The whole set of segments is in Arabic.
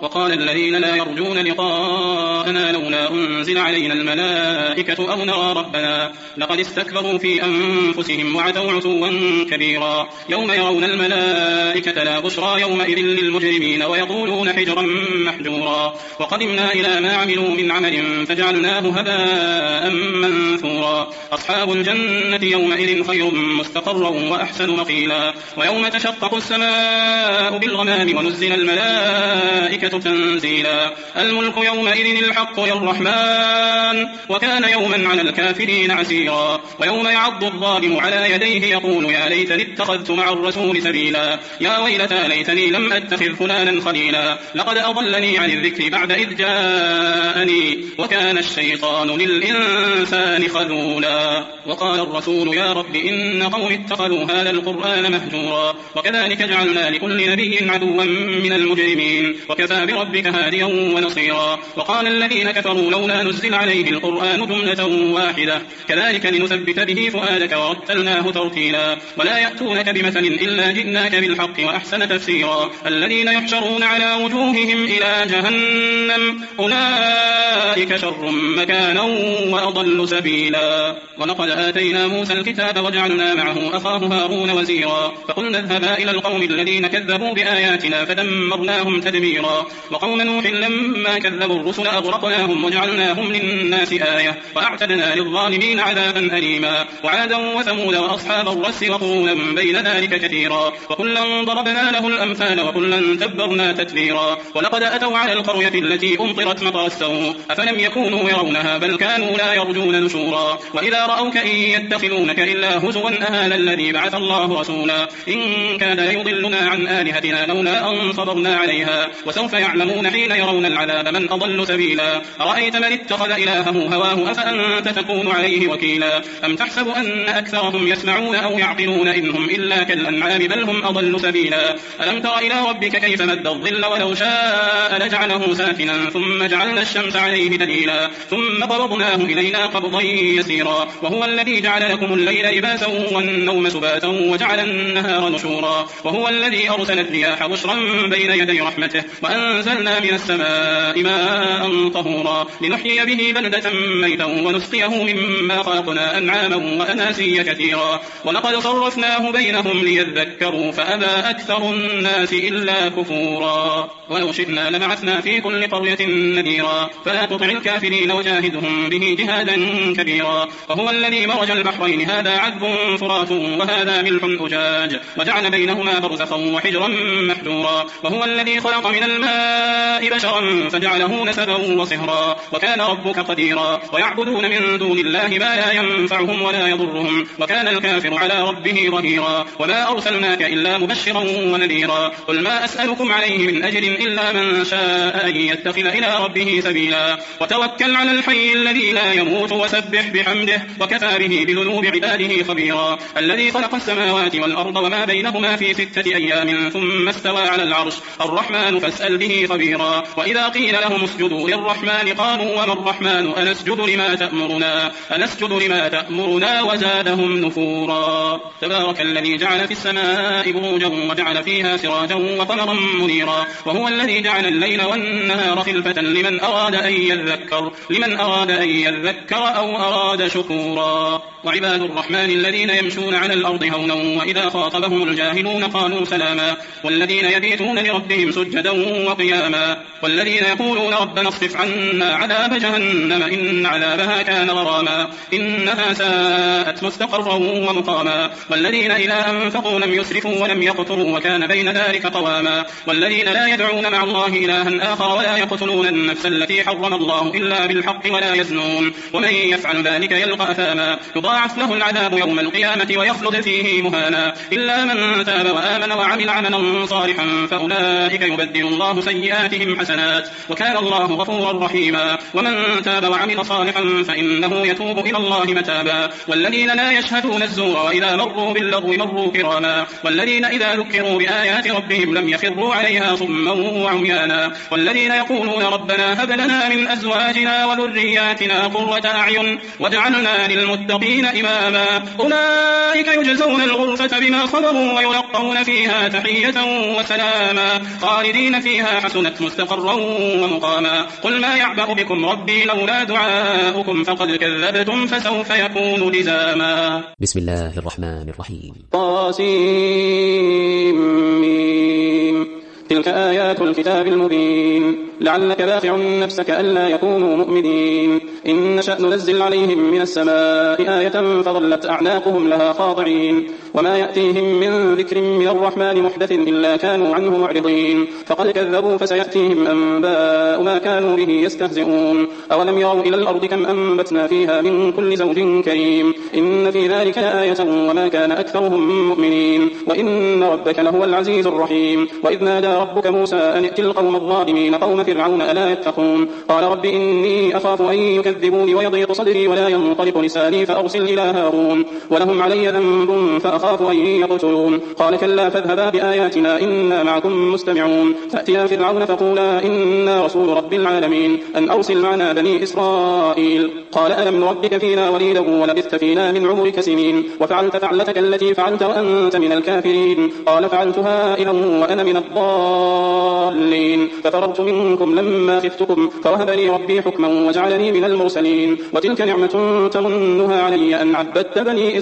وقال الذين لا يرجون لقاءنا لولا أنزل علينا الملائكة أو نرى ربنا لقد استكبروا في أنفسهم وعتوا عتوا كبيرا يوم يرون الملائكة لا بشرى يومئذ للمجرمين ويقولون حجرا محجورا وقدمنا إلى ما عملوا من عمل فجعلناه هباء منثورا أصحاب الجنة يومئذ خير مستقرا وأحسن مقيلا ويوم تشقق السماء بالغمام ونزل الملائكة تنزيلا الملك يومئذ الحق للرحمن وكان يوما على الكافرين عسيرا ويوم يعض الظالم على يديه يقول يا ليتني اتخذت مع الرسول سبيلا يا ويلتى ليتني لم أتخذ فلانا خليلا لقد أضلني عن الذكر بعد إذ جاءني وكان الشيطان للإنسان خذولا وقال الرسول يا رب إن قوم اتخذوا هذا القرآن مهجورا وكذلك جعلنا لكل نبي عدوا من المجرمين وكفى بربك هاديا ونصيرا وقال الذين كفروا لولا نزل عليه القرآن جملة واحدة كذلك لنثبت به فؤادك ورتلناه ترتيلا ولا يأتونك بمثل إلا جئناك بالحق وأحسن تفسيرا الذين يحشرون على وجوههم إلى جهنم أولئك شر مكانا وأضل سبيلا ولقد آتينا موسى الكتاب وجعلنا معه أخاه هارون وزيرا فقلنا اذهبا إلى القوم الذين كذبوا بآياتنا فدمرناهم تدميرا وقوم نوح لما كذبوا الرسل أغرقناهم وجعلناهم للناس آية وأعتدنا للظالمين عذابا أليما وعادا وثمود وأصحاب الرس وقرونا بين ذلك كثيرا وكلا ضربنا له الأمثال وكلا تبرنا تتبيرا ولقد أتوا على القرية التي أمطرت مطر السوء أفلم يكونوا يرونها بل كانوا لا يرجون نشورا وإذا رأوك إن يتخذونك إلا هزوا أهذا الذي بعث الله رسولا إن كاد ليضلنا عن آلهتنا لولا أن صبرنا عليها وسوف يعلمون حين يرون العذاب من أضل سبيلا أرأيت من اتخذ إلهه هواه أفأنت تكون عليه وكيلا أم تحسب أن أكثرهم يسمعون أو يعقلون إنهم إلا كالأنعام بل هم أضل سبيلا ألم تر إلى ربك كيف مد الظل ولو شاء لجعله ساكنا ثم جعلنا الشمس عليه دليلا ثم قبضناه إلينا قبضا يسيرا وهو الذي جعل لكم الليل لباسا والنوم سباتا وجعل النهار نشورا وهو الذي أرسل الرياح بشرا بين يدي رحمته وأنزلنا من السماء ماء طهورا لنحيي به بلدة ميتا ونسقيه مما خلقنا أنعاما وأناسيا كثيرا ولقد صرفناه بينهم ليذكروا فأبى أكثر الناس إلا كفورا ولو شئنا لبعثنا في كل قرية نذيرا فلا تطع الكافرين وجاهدهم به جهادا كبيرا وهو الذي مرج البحرين هذا عذب فرات وهذا ملح أجاج وجعل بينهما برزخا وحجرا محجورا وهو الذي خلق من الماء بشرا فجعله نسبا وصهرا وكان ربك قديرا ويعبدون من دون الله ما لا ينفعهم ولا يضرهم وكان الكافر على ربه ظهيرا وما أرسلناك إلا مبشرا ونذيرا قل ما أسألكم عليه من أجر إلا من شاء أن يتخذ إلى ربه سبيلا وتوكل على الحي الذي لا يموت وسبح بحمده وكفى به بذنوب عباده خبيرا الذي خلق السماوات والأرض وما بينهما في 6 أيام ثم استوى على العرش الرحمن فاسأل به خبيرا وإذا قيل لهم اسجدوا للرحمن قالوا وما الرحمن أنسجد لما تأمرنا وزادهم نفورا تبارك الذي جعل في السماء بروجا وجعل فيها سراجا وقمرا منيرا وهو الذي جعل الليل والنهار خلفة لمن أراد أن يذكر أو أراد شكورا وعباد الرحمن الذين يمشون على الأرض هونا وإذا خاطبهم الجاهلون قالوا سلاما والذين يبيتون لربهم سجدا وقياما والذين يقولون ربنا اصرف عنا عذاب جهنم إن عذابها كان غراما إنها ساءت مستقرا ومقاما والذين إذا أنفقوا لم يسرفوا ولم يقتروا وكان بين ذلك قواما والذين لا يدعون مع الله إلها آخر ولا يقتلون النفس التي حرم الله إلا بالحق ولا يزنون ومن يفعل ذلك يلقى أثاما يضاعف له العذاب يوم القيامة ويخلد فيه مهانا إلا من تاب وآمن وعمل عملا صالحا فأولئك يبدل الله سيئاتهم حسنات وكان الله غفورا رحيما ومن تاب وعمل صالحا فإنه يتوب إلى الله متابا والذين لا يشهدون الزور وإذا مروا باللغو مروا كراما والذين إذا ذكروا بآيات ربهم لم يخروا عليها صما وعميانا والذين يقولون ربنا هب لنا من أزواجنا وذرياتنا قرة أعين واجعلنا للمتقين للمتقين إماما أولئك يجزون الغرفة بما صبروا ويلقون فيها تحية وسلاما خالدين فيها حسنت مستقرا ومقاما قل ما يعبأ بكم ربي لولا دعاؤكم فقد كذبتم فسوف يكون لزاما. بسم الله الرحمن الرحيم. طاسيم تلك آيات الكتاب المبين لعلك باخع نفسك ألا يكونوا مؤمنين إن نشأ ننزل عليهم من السماء آية فظلت أعناقهم لها خاضعين وما يأتيهم من ذكر من الرحمن محدث إلا كانوا عنه معرضين فقد كذبوا فسيأتيهم أنباء ما كانوا به يستهزئون أولم يروا إلى الأرض كم أنبتنا فيها من كل زوج كريم إن في ذلك آية وما كان أكثرهم مؤمنين وإن ربك لهو العزيز الرحيم وإذ نادى ربك موسى أن ائت القوم الظالمين قوم فرعون ألا يتقون قال رب إني أخاف أن يكذبوني ويضيق صدري ولا ينطلق لساني فأرسل إلى هارون ولهم علي ذنب فأخاف أن يقتلون قال كلا فاذهبا بآياتنا إنا معكم مستمعون فأتيا فرعون فقولا إنا رسول رب العالمين أن أرسل معنا بني إسرائيل قال ألم نربك فينا وليدا ولبثت فينا من عمرك سنين وفعلت فعلتك التي فعلت وأنت من الكافرين قال فعلتها إذا وأنا من الضالين ففررت منكم لما خفتكم فوهب لي ربي حكما وجعلني من المرسلين وتلك نعمة تمنها علي أن عبدت بني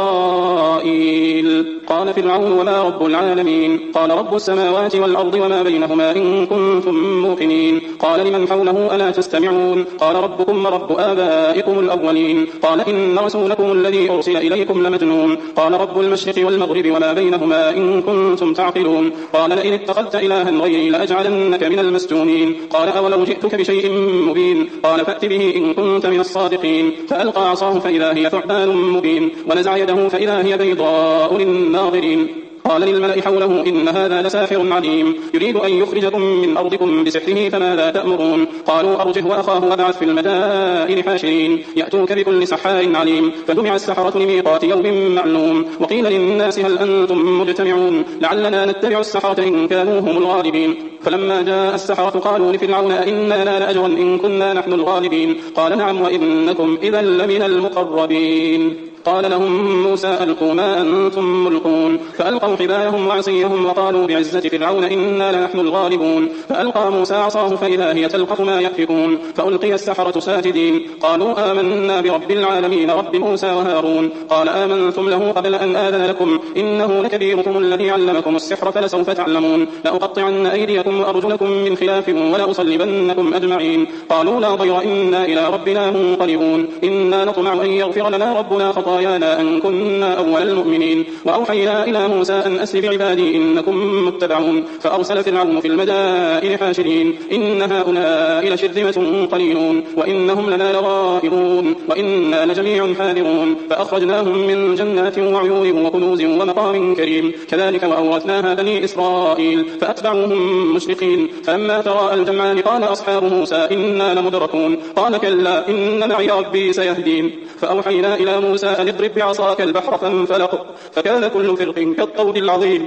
إسرائيل قال فرعون وما رب العالمين قال رب السماوات والأرض وما بينهما إن كنتم موقنين قال لمن حوله ألا تستمعون قال ربكم ورب آبائكم الأولين قال إن رسولكم الذي أرسل إليكم لمجنون قال رب المشرق والمغرب وما بينهما إن كنتم تعقلون قال لئن اتخذت إلها غيري لأجعلنك من المسجونين قال أولو جئتك بشيء مبين قال فأت به إن كنت من الصادقين فألقى عصاه فإذا هي ثعبان مبين ونزع يده فإذا هي بيضاء للناظرين قال للملأ حوله إن هذا لساحر عليم يريد أن يخرجكم من أرضكم بسحره فماذا تأمرون قالوا أرجه وأخاه وابعث في المدائن حاشرين يأتوك بكل سحار عليم فجمع السحرة لميقات يوم معلوم وقيل للناس هل أنتم مجتمعون لعلنا نتبع السحرة إن كانوا هم الغالبين فلما جاء السحرة قالوا لفرعون أئنا لنا لأجرا إن كنا نحن الغالبين قال نعم وإنكم إذا لمن المقربين قال لهم موسى ألقوا ما أنتم ملقون فألقوا حبالهم وعصيهم وقالوا بعزة فرعون إنا لنحن الغالبون فألقى موسى عصاه فإذا هي تلقف ما يأفكون فألقي السحرة ساجدين قالوا آمنا برب العالمين رب موسى وهارون قال آمنتم له قبل أن آذن لكم إنه لكبيركم الذي علمكم السحر فلسوف تعلمون لأقطعن أيديكم وأرجلكم من خلاف ولأصلبنكم أجمعين قالوا لا ضير إنا إلى ربنا منقلبون إنا نطمع أن يغفر لنا ربنا خطايانا أن كنا أول المؤمنين وأوحينا إلى موسى أن أسر بعبادي إنكم متبعون فأرسل فرعون في المدائن حاشرين إن هؤلاء لشرذمة قليلون وإنهم لنا لغائظون وإنا لجميع حاذرون فأخرجناهم من جنات وعيون وكنوز ومقام كريم كذلك وأورثناها بني إسرائيل فأتبعوهم مشرقين فلما تراءى الجمعان قال أصحاب موسى إنا لمدركون قال كلا إن معي ربي سيهدين فأوحينا إلى موسى أن اضرب بعصاك البحر فانفلق فكان كل فرق كالطود العظيم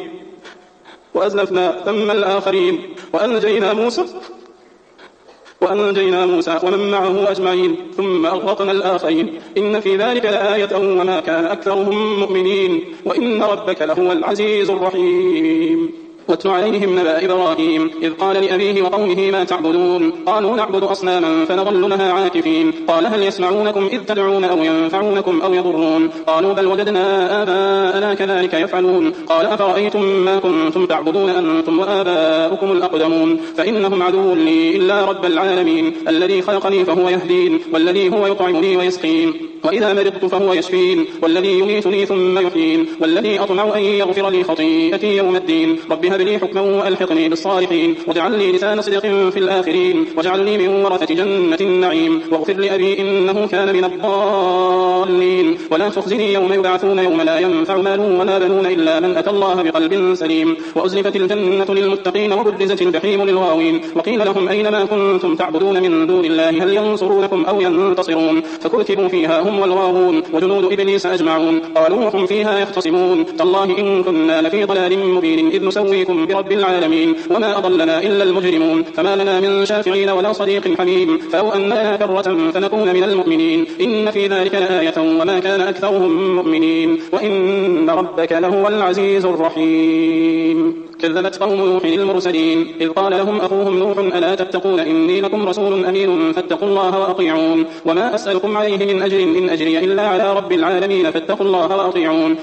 وأزلفنا ثم الآخرين وأنجينا موسى ومن معه أجمعين ثم أغرقنا الآخرين إن في ذلك لآية وما كان أكثرهم مؤمنين وإن ربك لهو العزيز الرحيم واتل عليهم نبأ إبراهيم إذ قال لأبيه وقومه ما تعبدون قالوا نعبد أصناما فنظل لها عاكفين قال هل يسمعونكم إذ تدعون أو ينفعونكم أو يضرون قالوا بل وجدنا آباءنا كذلك يفعلون قال أفرأيتم ما كنتم تعبدون أنتم وآباؤكم الأقدمون فإنهم عدو لي إلا رب العالمين الذي خلقني فهو يهدين والذي هو يطعمني ويسقين وإذا مرضت فهو يشفين والذي يميتني ثم يحيين والذي أطمع أن يغفر لي خطيئتي يوم الدين رب هب لي حكما وألحقني بالصالحين واجعل لي لسان صدق في الآخرين واجعلني من ورثة جنة النعيم واغفر لأبي إنه كان من الضالين ولا تخزني يوم يبعثون يوم لا ينفع مال ولا بنون إلا من أتى الله بقلب سليم وأزلفت الجنة للمتقين وبرزت الجحيم للغاوين وقيل لهم أين ما كنتم تعبدون من دون الله هل ينصرونكم أو ينتصرون فكركبوا فيها هم هم والغاوون وجنود إبليس أجمعون قالوا وهم فيها يختصمون تالله إن كنا لفي ضلال مبين إذ نسويكم برب العالمين وما أضلنا إلا المجرمون فما لنا من شافعين ولا صديق حميم فلو أن لنا كرة فنكون من المؤمنين إن في ذلك لآية وما كان أكثرهم مؤمنين وإن ربك لهو العزيز الرحيم كذبت قوم نوح المرسلين إذ قال لهم أخوهم نوح ألا تتقون إني لكم رسول أمين فاتقوا الله وأطيعون وما أسألكم عليه من أجر إن أجري إلا على رب العالمين فاتقوا الله وأطيعون